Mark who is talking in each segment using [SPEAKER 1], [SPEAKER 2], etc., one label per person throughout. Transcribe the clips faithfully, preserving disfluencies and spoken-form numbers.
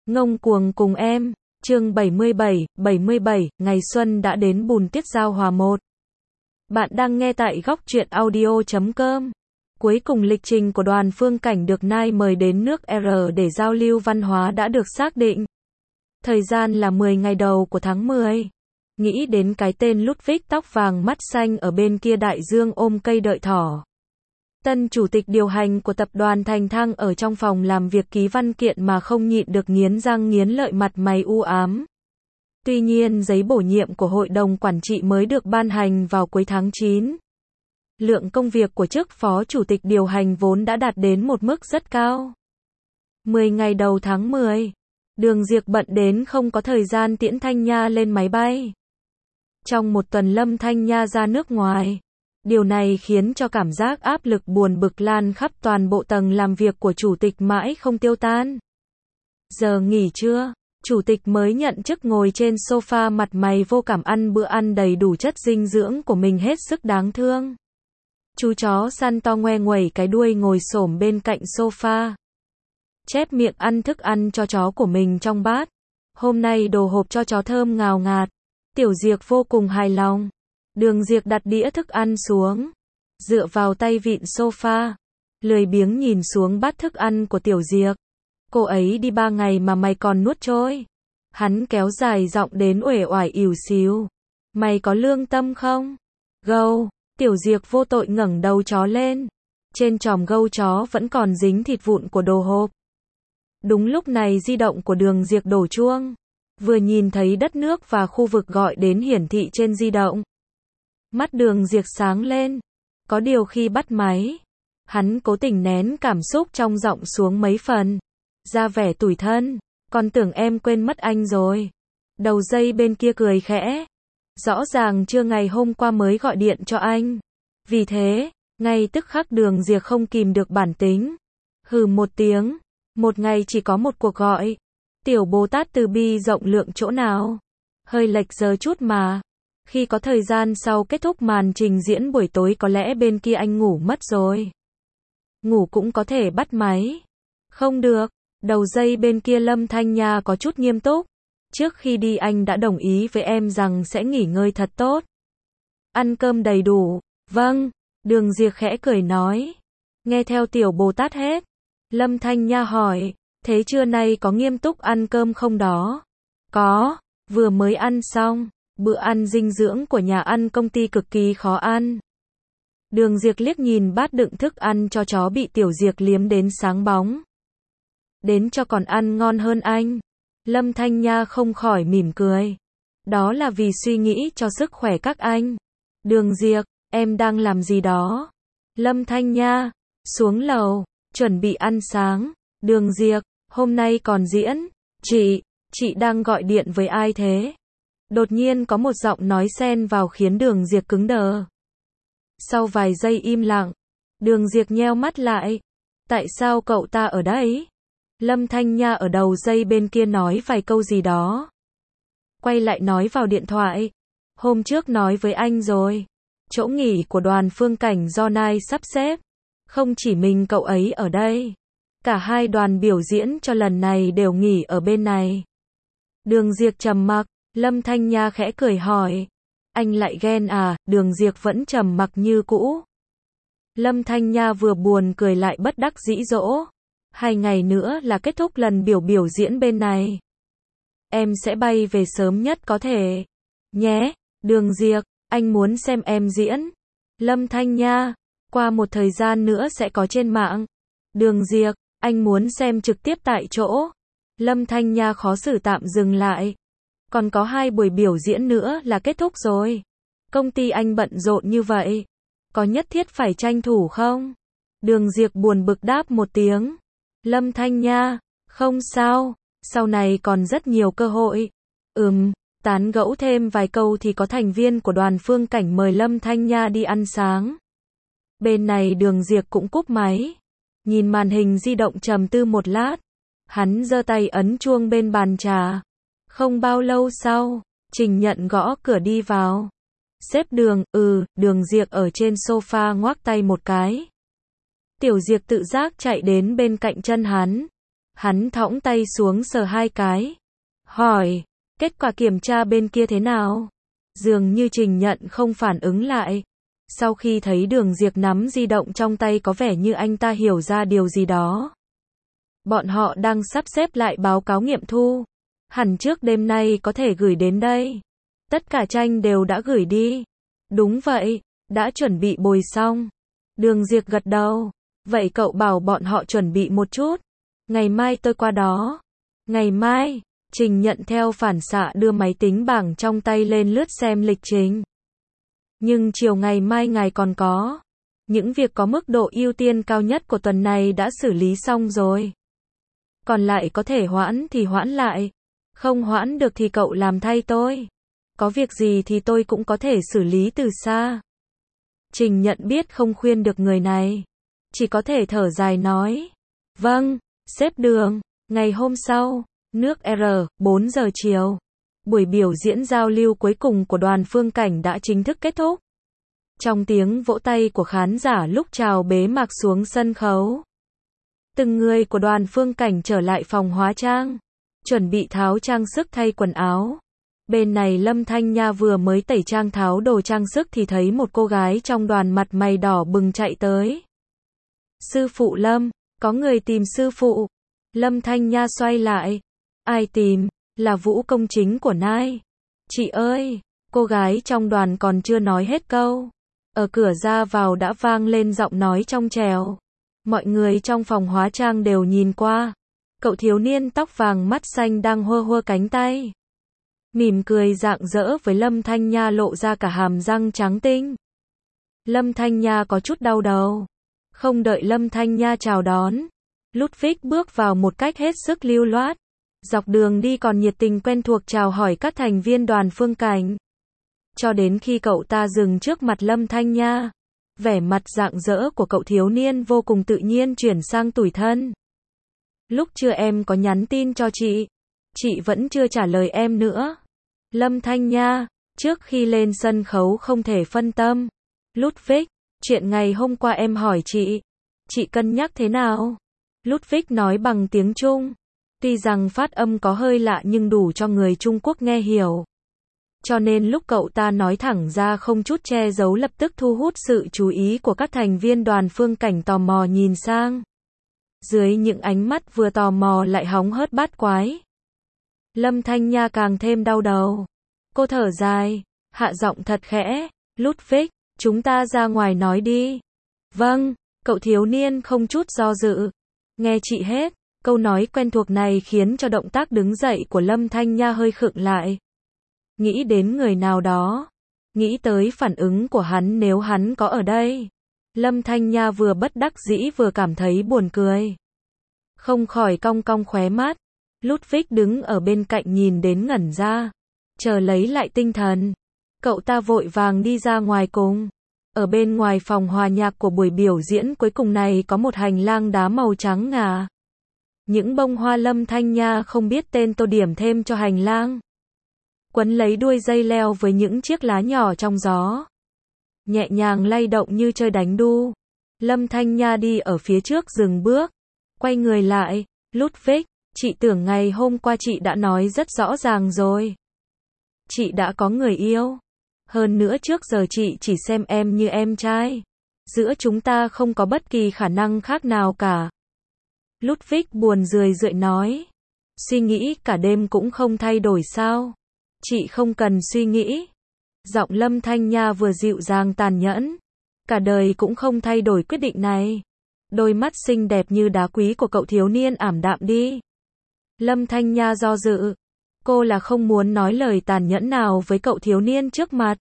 [SPEAKER 1] Ngông cuồng cùng em, chương bảy mươi bảy, bảy mươi bảy, ngày xuân đã đến bùn tuyết giao hòa một. Bạn đang nghe tại góc truyện audio chấm com. Cuối cùng lịch trình của đoàn Phương Cảnh được Nai mời đến nước R để giao lưu văn hóa đã được xác định. Thời gian là mười ngày đầu của tháng mười. Nghĩ đến cái tên Ludwig tóc vàng mắt xanh ở bên kia đại dương ôm cây đợi thỏ. Tân chủ tịch điều hành của tập đoàn Thành Thăng ở trong phòng làm việc ký văn kiện mà không nhịn được nghiến răng nghiến lợi, mặt mày u ám. Tuy nhiên giấy bổ nhiệm của hội đồng quản trị mới được ban hành vào cuối tháng chín. Lượng công việc của chức phó chủ tịch điều hành vốn đã đạt đến một mức rất cao. mười ngày đầu tháng mười, Đường Diệp bận đến không có thời gian tiễn Thanh Nha lên máy bay. Trong một tuần Lâm Thanh Nha ra nước ngoài. Điều này khiến cho cảm giác áp lực buồn bực lan khắp toàn bộ tầng làm việc của chủ tịch mãi không tiêu tan. Giờ nghỉ trưa, chủ tịch mới nhận chức ngồi trên sofa mặt mày vô cảm ăn bữa ăn đầy đủ chất dinh dưỡng của mình hết sức đáng thương. Chú chó săn to ngoe nguẩy cái đuôi ngồi xổm bên cạnh sofa. Chép miệng ăn thức ăn cho chó của mình trong bát. Hôm nay đồ hộp cho chó thơm ngào ngạt. Tiểu Diệp vô cùng hài lòng. Đường Diệp đặt đĩa thức ăn xuống, dựa vào tay vịn sofa, lười biếng nhìn xuống bát thức ăn của Tiểu Diệp. Cô ấy đi ba ngày mà mày còn nuốt trôi. Hắn kéo dài giọng đến uể oải ỉu xìu. Mày có lương tâm không? Gâu, Tiểu Diệp vô tội ngẩng đầu chó lên. Trên chòm gâu chó vẫn còn dính thịt vụn của đồ hộp. Đúng lúc này di động của Đường Diệp đổ chuông. Vừa nhìn thấy đất nước và khu vực gọi đến hiển thị trên di động. Mắt Đường Diệp sáng lên. Có điều khi bắt máy, hắn cố tình nén cảm xúc trong giọng xuống mấy phần. Ra vẻ tủi thân. Còn tưởng em quên mất anh rồi. Đầu dây bên kia cười khẽ. Rõ ràng trưa ngày hôm qua mới gọi điện cho anh. Vì thế, ngay tức khắc Đường Diệp không kìm được bản tính. Hừ một tiếng. Một ngày chỉ có một cuộc gọi. Tiểu Bồ Tát từ bi rộng lượng chỗ nào. Hơi lệch giờ chút mà. Khi có thời gian sau kết thúc màn trình diễn buổi tối có lẽ bên kia anh ngủ mất rồi. Ngủ cũng có thể bắt máy. Không được. Đầu dây bên kia Lâm Thanh Nha có chút nghiêm túc. Trước khi đi anh đã đồng ý với em rằng sẽ nghỉ ngơi thật tốt. Ăn cơm đầy đủ. Vâng. Đường Diệp khẽ cười nói. Nghe theo Tiểu Bồ Tát hết. Lâm Thanh Nha hỏi. Thế trưa nay có nghiêm túc ăn cơm không đó? Có. Vừa mới ăn xong. Bữa ăn dinh dưỡng của nhà ăn công ty cực kỳ khó ăn. Đường Diệp liếc nhìn bát đựng thức ăn cho chó bị Tiểu Diệp liếm đến sáng bóng. Đến cho còn ăn ngon hơn anh. Lâm Thanh Nha không khỏi mỉm cười. Đó là vì suy nghĩ cho sức khỏe các anh. Đường Diệp, em đang làm gì đó? Lâm Thanh Nha, xuống lầu, chuẩn bị ăn sáng. Đường Diệp, hôm nay còn diễn. Chị, chị đang gọi điện với ai thế? Đột nhiên có một giọng nói xen vào khiến Đường Diệp cứng đờ. Sau vài giây im lặng, Đường Diệp nheo mắt lại. Tại sao cậu ta ở đây? Lâm Thanh Nha ở đầu dây bên kia nói vài câu gì đó. Quay lại nói vào điện thoại. Hôm trước nói với anh rồi. Chỗ nghỉ của đoàn Phương Cảnh do Nai sắp xếp. Không chỉ mình cậu ấy ở đây. Cả hai đoàn biểu diễn cho lần này đều nghỉ ở bên này. Đường Diệp trầm mặc. Lâm Thanh Nha khẽ cười hỏi. Anh lại ghen à? Đường Diệp vẫn trầm mặc như cũ. Lâm Thanh Nha vừa buồn cười lại bất đắc dĩ dỗ. Hai ngày nữa là kết thúc lần biểu biểu diễn bên này. Em sẽ bay về sớm nhất có thể. Nhé. Đường Diệp, anh muốn xem em diễn. Lâm Thanh Nha, qua một thời gian nữa sẽ có trên mạng. Đường Diệp, anh muốn xem trực tiếp tại chỗ. Lâm Thanh Nha khó xử tạm dừng lại. Còn có hai buổi biểu diễn nữa là kết thúc rồi. Công ty anh bận rộn như vậy. Có nhất thiết phải tranh thủ không? Đường Diệp buồn bực đáp một tiếng. Lâm Thanh Nha, không sao. Sau này còn rất nhiều cơ hội. Ừm, tán gẫu thêm vài câu thì có thành viên của đoàn Phương Cảnh mời Lâm Thanh Nha đi ăn sáng. Bên này Đường Diệp cũng cúp máy. Nhìn màn hình di động trầm tư một lát. Hắn giơ tay ấn chuông bên bàn trà. Không bao lâu sau, Trình Nhận gõ cửa đi vào. Sếp Đường, ừ, Đường Diệp ở trên sofa ngoác tay một cái. Tiểu Diệp tự giác chạy đến bên cạnh chân hắn. Hắn thõng tay xuống sờ hai cái. Hỏi, kết quả kiểm tra bên kia thế nào? Dường như Trình Nhận không phản ứng lại. Sau khi thấy Đường Diệp nắm di động trong tay có vẻ như anh ta hiểu ra điều gì đó. Bọn họ đang sắp xếp lại báo cáo nghiệm thu. Hẳn trước đêm nay có thể gửi đến đây. Tất cả tranh đều đã gửi đi. Đúng vậy, đã chuẩn bị bồi xong. Đường Diệp gật đầu. Vậy cậu bảo bọn họ chuẩn bị một chút. Ngày mai tôi qua đó. Ngày mai, Trình Nhận theo phản xạ đưa máy tính bảng trong tay lên lướt xem lịch trình. Nhưng chiều ngày mai ngài còn có. Những việc có mức độ ưu tiên cao nhất của tuần này đã xử lý xong rồi. Còn lại có thể hoãn thì hoãn lại. Không hoãn được thì cậu làm thay tôi. Có việc gì thì tôi cũng có thể xử lý từ xa. Trình Nhận biết không khuyên được người này. Chỉ có thể thở dài nói. Vâng, sếp Đường. Ngày hôm sau, nước R, bốn giờ chiều. Buổi biểu diễn giao lưu cuối cùng của đoàn Phương Cảnh đã chính thức kết thúc. Trong tiếng vỗ tay của khán giả lúc chào bế mạc xuống sân khấu. Từng người của đoàn Phương Cảnh trở lại phòng hóa trang. Chuẩn bị tháo trang sức thay quần áo. Bên này Lâm Thanh Nha vừa mới tẩy trang tháo đồ trang sức thì thấy một cô gái trong đoàn mặt mày đỏ bừng chạy tới. Sư phụ Lâm, có người tìm sư phụ. Lâm Thanh Nha xoay lại. Ai tìm? Là Vũ công chính của Nai. Chị ơi, cô gái trong đoàn còn chưa nói hết câu. Ở cửa ra vào đã vang lên giọng nói trong trẻo. Mọi người trong phòng hóa trang đều nhìn qua. Cậu thiếu niên tóc vàng mắt xanh đang hơ hơ cánh tay. Mỉm cười rạng rỡ với Lâm Thanh Nha lộ ra cả hàm răng trắng tinh. Lâm Thanh Nha có chút đau đầu. Không đợi Lâm Thanh Nha chào đón. Ludwig bước vào một cách hết sức lưu loát. Dọc đường đi còn nhiệt tình quen thuộc chào hỏi các thành viên đoàn Phương Cảnh. Cho đến khi cậu ta dừng trước mặt Lâm Thanh Nha. Vẻ mặt rạng rỡ của cậu thiếu niên vô cùng tự nhiên chuyển sang tủi thân. Lúc trưa em có nhắn tin cho chị. Chị vẫn chưa trả lời em nữa. Lâm Thanh Nha, trước khi lên sân khấu không thể phân tâm. Ludwig, chuyện ngày hôm qua em hỏi chị. Chị cân nhắc thế nào? Ludwig nói bằng tiếng Trung. Tuy rằng phát âm có hơi lạ nhưng đủ cho người Trung Quốc nghe hiểu. Cho nên lúc cậu ta nói thẳng ra không chút che giấu lập tức thu hút sự chú ý của các thành viên đoàn Phương Cảnh tò mò nhìn sang. Dưới những ánh mắt vừa tò mò lại hóng hớt bát quái. Lâm Thanh Nha càng thêm đau đầu. Cô thở dài, hạ giọng thật khẽ. Ludwig, chúng ta ra ngoài nói đi. Vâng, cậu thiếu niên không chút do dự. Nghe chị hết. Câu nói quen thuộc này khiến cho động tác đứng dậy của Lâm Thanh Nha hơi khựng lại. Nghĩ đến người nào đó. Nghĩ tới phản ứng của hắn nếu hắn có ở đây. Lâm Thanh Nha vừa bất đắc dĩ vừa cảm thấy buồn cười. Không khỏi cong cong khóe mắt. Ludwig đứng ở bên cạnh nhìn đến ngẩn ra. Chờ lấy lại tinh thần. Cậu ta vội vàng đi ra ngoài cùng. Ở bên ngoài phòng hòa nhạc của buổi biểu diễn cuối cùng này có một hành lang đá màu trắng ngà. Những bông hoa Lâm Thanh Nha không biết tên tô điểm thêm cho hành lang. Quấn lấy đuôi dây leo với những chiếc lá nhỏ trong gió. Nhẹ nhàng lay động như chơi đánh đu. Lâm Thanh Nha đi ở phía trước dừng bước. Quay người lại. Ludwig, chị tưởng ngày hôm qua chị đã nói rất rõ ràng rồi. Chị đã có người yêu. Hơn nữa trước giờ chị chỉ xem em như em trai. Giữa chúng ta không có bất kỳ khả năng khác nào cả. Ludwig buồn rười rượi nói. Suy nghĩ cả đêm cũng không thay đổi sao? Chị không cần suy nghĩ. Giọng Lâm Thanh Nha vừa dịu dàng tàn nhẫn. Cả đời cũng không thay đổi quyết định này. Đôi mắt xinh đẹp như đá quý của cậu thiếu niên ảm đạm đi. Lâm Thanh Nha do dự. Cô là không muốn nói lời tàn nhẫn nào với cậu thiếu niên trước mặt.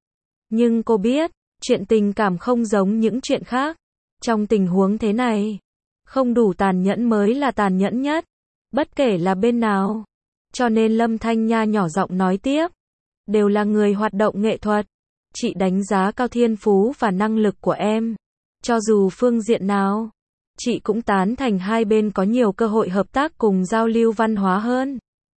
[SPEAKER 1] Nhưng cô biết, chuyện tình cảm không giống những chuyện khác. Trong tình huống thế này, không đủ tàn nhẫn mới là tàn nhẫn nhất. Bất kể là bên nào. Cho nên Lâm Thanh Nha nhỏ giọng nói tiếp. Đều là người hoạt động nghệ thuật. Chị đánh giá cao thiên phú và năng lực của em. Cho dù phương diện nào, chị cũng tán thành hai bên có nhiều cơ hội hợp tác cùng giao lưu văn hóa hơn.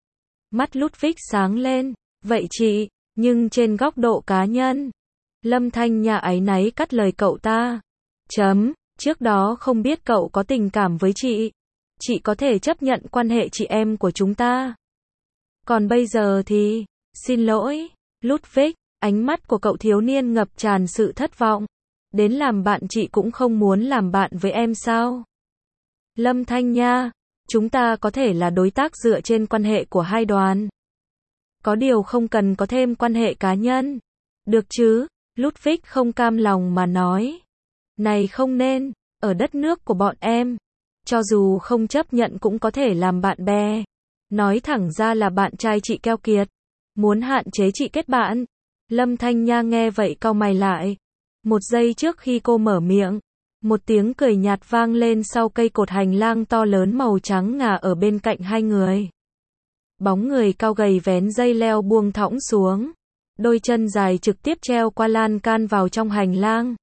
[SPEAKER 1] Mắt Ludwig sáng lên. Vậy chị, nhưng trên góc độ cá nhân. Lâm Thanh Nha áy náy cắt lời cậu ta. Chấm, trước đó không biết cậu có tình cảm với chị. chị có thể chấp nhận quan hệ chị em của chúng ta. Còn bây giờ thì, xin lỗi, Ludwig, ánh mắt của cậu thiếu niên ngập tràn sự thất vọng. Đến làm bạn chị cũng không muốn làm bạn với em sao? Lâm Thanh Nha, chúng ta có thể là đối tác dựa trên quan hệ của hai đoàn. Có điều không cần có thêm quan hệ cá nhân. Được chứ? Ludwig không cam lòng mà nói. Này không nên, ở đất nước của bọn em, cho dù không chấp nhận cũng có thể làm bạn bè. Nói thẳng ra là bạn trai chị keo kiệt, muốn hạn chế chị kết bạn. Lâm Thanh Nha nghe vậy cau mày lại. Một giây trước khi cô mở miệng, một tiếng cười nhạt vang lên sau cây cột hành lang to lớn màu trắng ngà ở bên cạnh hai người. Bóng người cao gầy vén dây leo buông thõng xuống, đôi chân dài trực tiếp treo qua lan can vào trong hành lang.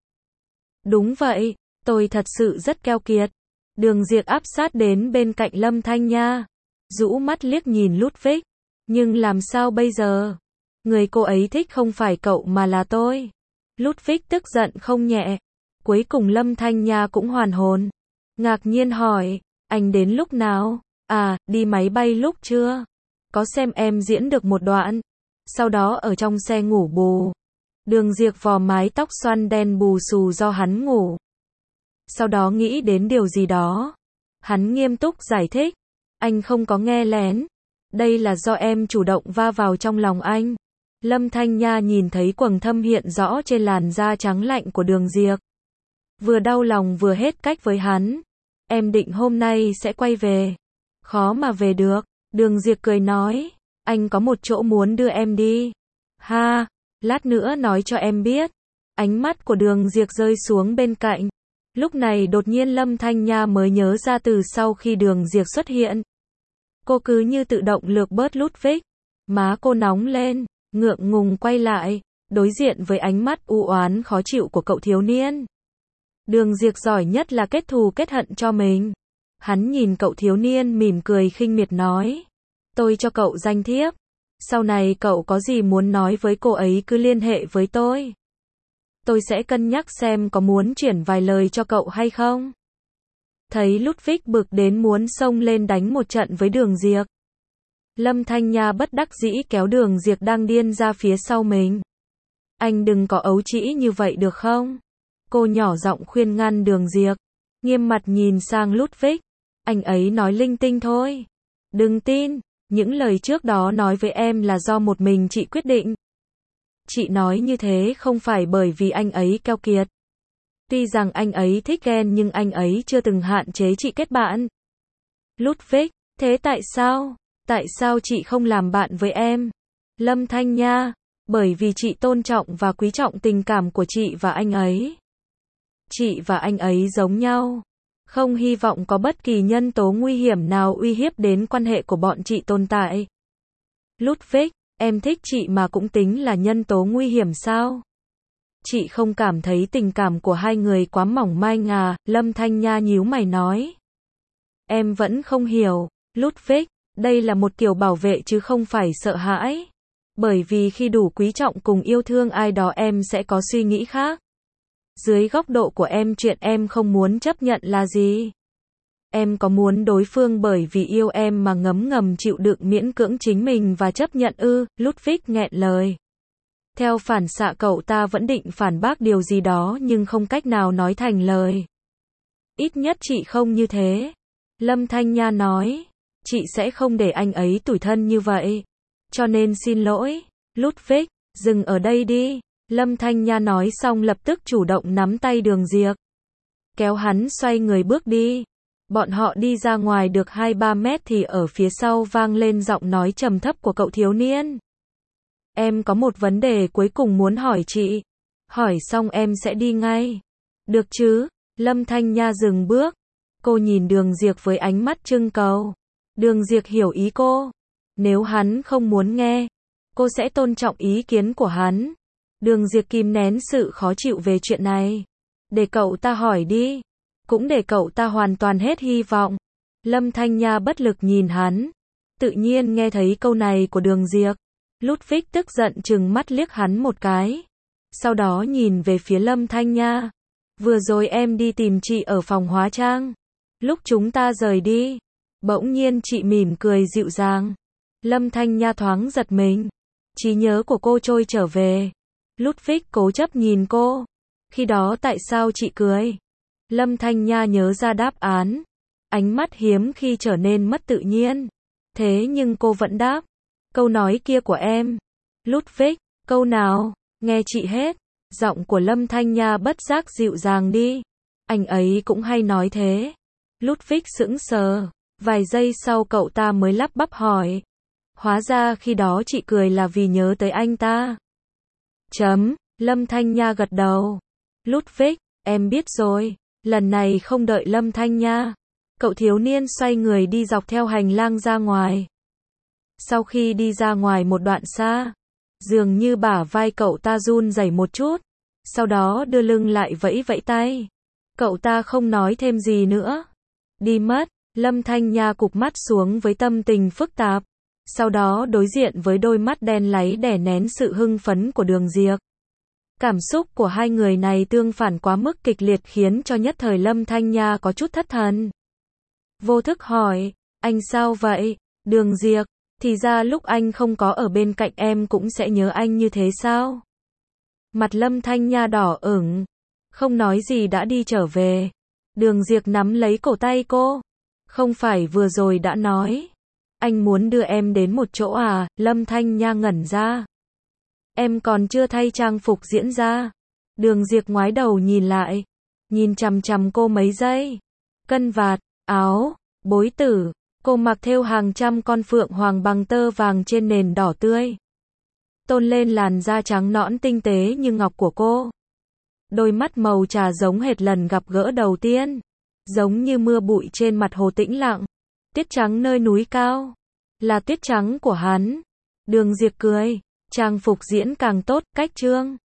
[SPEAKER 1] Đúng vậy, tôi thật sự rất keo kiệt. Đường Diệp áp sát đến bên cạnh Lâm Thanh Nha, rũ mắt liếc nhìn Ludwig. Nhưng làm sao bây giờ? Người cô ấy thích không phải cậu mà là tôi. Ludwig tức giận không nhẹ. Cuối cùng Lâm Thanh Nha cũng hoàn hồn. Ngạc nhiên hỏi, anh đến lúc nào? À, đi máy bay lúc chưa? Có xem em diễn được một đoạn. Sau đó ở trong xe ngủ bù. Đường Diệp vò mái tóc xoăn đen bù xù do hắn ngủ. Sau đó nghĩ đến điều gì đó. Hắn nghiêm túc giải thích. Anh không có nghe lén. Đây là do em chủ động va vào trong lòng anh. Lâm Thanh Nha nhìn thấy quầng thâm hiện rõ trên làn da trắng lạnh của Đường Diệp. Vừa đau lòng vừa hết cách với hắn. Em định hôm nay sẽ quay về. Khó mà về được. Đường Diệp cười nói. Anh có một chỗ muốn đưa em đi. Ha, lát nữa nói cho em biết. Ánh mắt của Đường Diệp rơi xuống bên cạnh. Lúc này đột nhiên Lâm Thanh Nha mới nhớ ra từ sau khi Đường Diệp xuất hiện. Cô cứ như tự động lược bớt Ludwig. Má cô nóng lên, ngượng ngùng quay lại, đối diện với ánh mắt u oán khó chịu của cậu thiếu niên. Đường Diệp giỏi nhất là kết thù kết hận cho mình. Hắn nhìn cậu thiếu niên mỉm cười khinh miệt nói. Tôi cho cậu danh thiếp. Sau này cậu có gì muốn nói với cô ấy cứ liên hệ với tôi. Tôi sẽ cân nhắc xem có muốn chuyển vài lời cho cậu hay không. Thấy Ludwig bực đến muốn xông lên đánh một trận với Đường Diệp. Lâm Thanh Nha bất đắc dĩ kéo Đường Diệp đang điên ra phía sau mình. Anh đừng có ấu trĩ như vậy được không? Cô nhỏ giọng khuyên ngăn Đường Diệp. Nghiêm mặt nhìn sang Ludwig. Anh ấy nói linh tinh thôi. Đừng tin, những lời trước đó nói với em là do một mình chị quyết định. Chị nói như thế không phải bởi vì anh ấy keo kiệt. Tuy rằng anh ấy thích ghen nhưng anh ấy chưa từng hạn chế chị kết bạn. Ludwig, thế tại sao? Tại sao chị không làm bạn với em? Lâm Thanh Nha, bởi vì chị tôn trọng và quý trọng tình cảm của chị và anh ấy. Chị và anh ấy giống nhau. Không hy vọng có bất kỳ nhân tố nguy hiểm nào uy hiếp đến quan hệ của bọn chị tồn tại. Ludwig, em thích chị mà cũng tính là nhân tố nguy hiểm sao? Chị không cảm thấy tình cảm của hai người quá mỏng manh à? Lâm Thanh Nha nhíu mày nói. Em vẫn không hiểu, Ludwig, đây là một kiểu bảo vệ chứ không phải sợ hãi. Bởi vì khi đủ quý trọng cùng yêu thương ai đó em sẽ có suy nghĩ khác. Dưới góc độ của em chuyện em không muốn chấp nhận là gì? Em có muốn đối phương bởi vì yêu em mà ngấm ngầm chịu đựng miễn cưỡng chính mình và chấp nhận ư? Ludwig nghẹn lời. Theo phản xạ cậu ta vẫn định phản bác điều gì đó nhưng không cách nào nói thành lời. Ít nhất chị không như thế. Lâm Thanh Nha nói. Chị sẽ không để anh ấy tủi thân như vậy. Cho nên xin lỗi. Ludwig, dừng ở đây đi. Lâm Thanh Nha nói xong lập tức chủ động nắm tay Đường Diệp. Kéo hắn xoay người bước đi. Bọn họ đi ra ngoài được hai ba mét thì ở phía sau vang lên giọng nói trầm thấp của cậu thiếu niên. Em có một vấn đề cuối cùng muốn hỏi chị. Hỏi xong em sẽ đi ngay. Được chứ? Lâm Thanh Nha dừng bước. Cô nhìn Đường Diệp với ánh mắt trưng cầu. Đường Diệp hiểu ý cô. Nếu hắn không muốn nghe, cô sẽ tôn trọng ý kiến của hắn. Đường Diệp kìm nén sự khó chịu về chuyện này. Để cậu ta hỏi đi. Cũng để cậu ta hoàn toàn hết hy vọng. Lâm Thanh Nha bất lực nhìn hắn. Tự nhiên nghe thấy câu này của Đường Diệp. Ludwig tức giận trừng mắt liếc hắn một cái. Sau đó nhìn về phía Lâm Thanh Nha. Vừa rồi em đi tìm chị ở phòng hóa trang. Lúc chúng ta rời đi, bỗng nhiên chị mỉm cười dịu dàng. Lâm Thanh Nha thoáng giật mình. Trí nhớ của cô trôi trở về. Ludwig cố chấp nhìn cô. Khi đó tại sao chị cười? Lâm Thanh Nha nhớ ra đáp án. Ánh mắt hiếm khi trở nên mất tự nhiên. Thế nhưng cô vẫn đáp. Câu nói kia của em. Ludwig, câu nào? Nghe chị hết. Giọng của Lâm Thanh Nha bất giác dịu dàng đi. Anh ấy cũng hay nói thế. Ludwig sững sờ. Vài giây sau cậu ta mới lắp bắp hỏi. Hóa ra khi đó chị cười là vì nhớ tới anh ta. Chấm. Lâm Thanh Nha gật đầu. Ludwig, em biết rồi. Lần này không đợi Lâm Thanh Nha. Cậu thiếu niên xoay người đi dọc theo hành lang ra ngoài. Sau khi đi ra ngoài một đoạn xa, dường như bả vai cậu ta run rẩy một chút. Sau đó đưa lưng lại vẫy vẫy tay. Cậu ta không nói thêm gì nữa. Đi mất. Lâm Thanh Nha cụp mắt xuống với tâm tình phức tạp. Sau đó đối diện với đôi mắt đen láy đè nén sự hưng phấn của Đường Diệp. Cảm xúc của hai người này tương phản quá mức kịch liệt khiến cho nhất thời Lâm Thanh Nha có chút thất thần. Vô thức hỏi, anh sao vậy? Đường Diệp, thì ra lúc anh không có ở bên cạnh em cũng sẽ nhớ anh như thế sao? Mặt Lâm Thanh Nha đỏ ửng, không nói gì đã đi trở về. Đường Diệp nắm lấy cổ tay cô. Không phải vừa rồi đã nói. Anh muốn đưa em đến một chỗ à? Lâm Thanh Nha ngẩn ra. Em còn chưa thay trang phục diễn ra. Đường Diệp ngoái đầu nhìn lại. Nhìn chằm chằm cô mấy giây. Cân vạt, áo, bối tử. Cô mặc thêu hàng trăm con phượng hoàng bằng tơ vàng trên nền đỏ tươi. Tôn lên làn da trắng nõn tinh tế như ngọc của cô. Đôi mắt màu trà giống hệt lần gặp gỡ đầu tiên. Giống như mưa bụi trên mặt hồ tĩnh lặng. Tuyết trắng nơi núi cao. Là tuyết trắng của hắn. Đường Diệp cười. Trang phục diễn càng tốt, cách trương.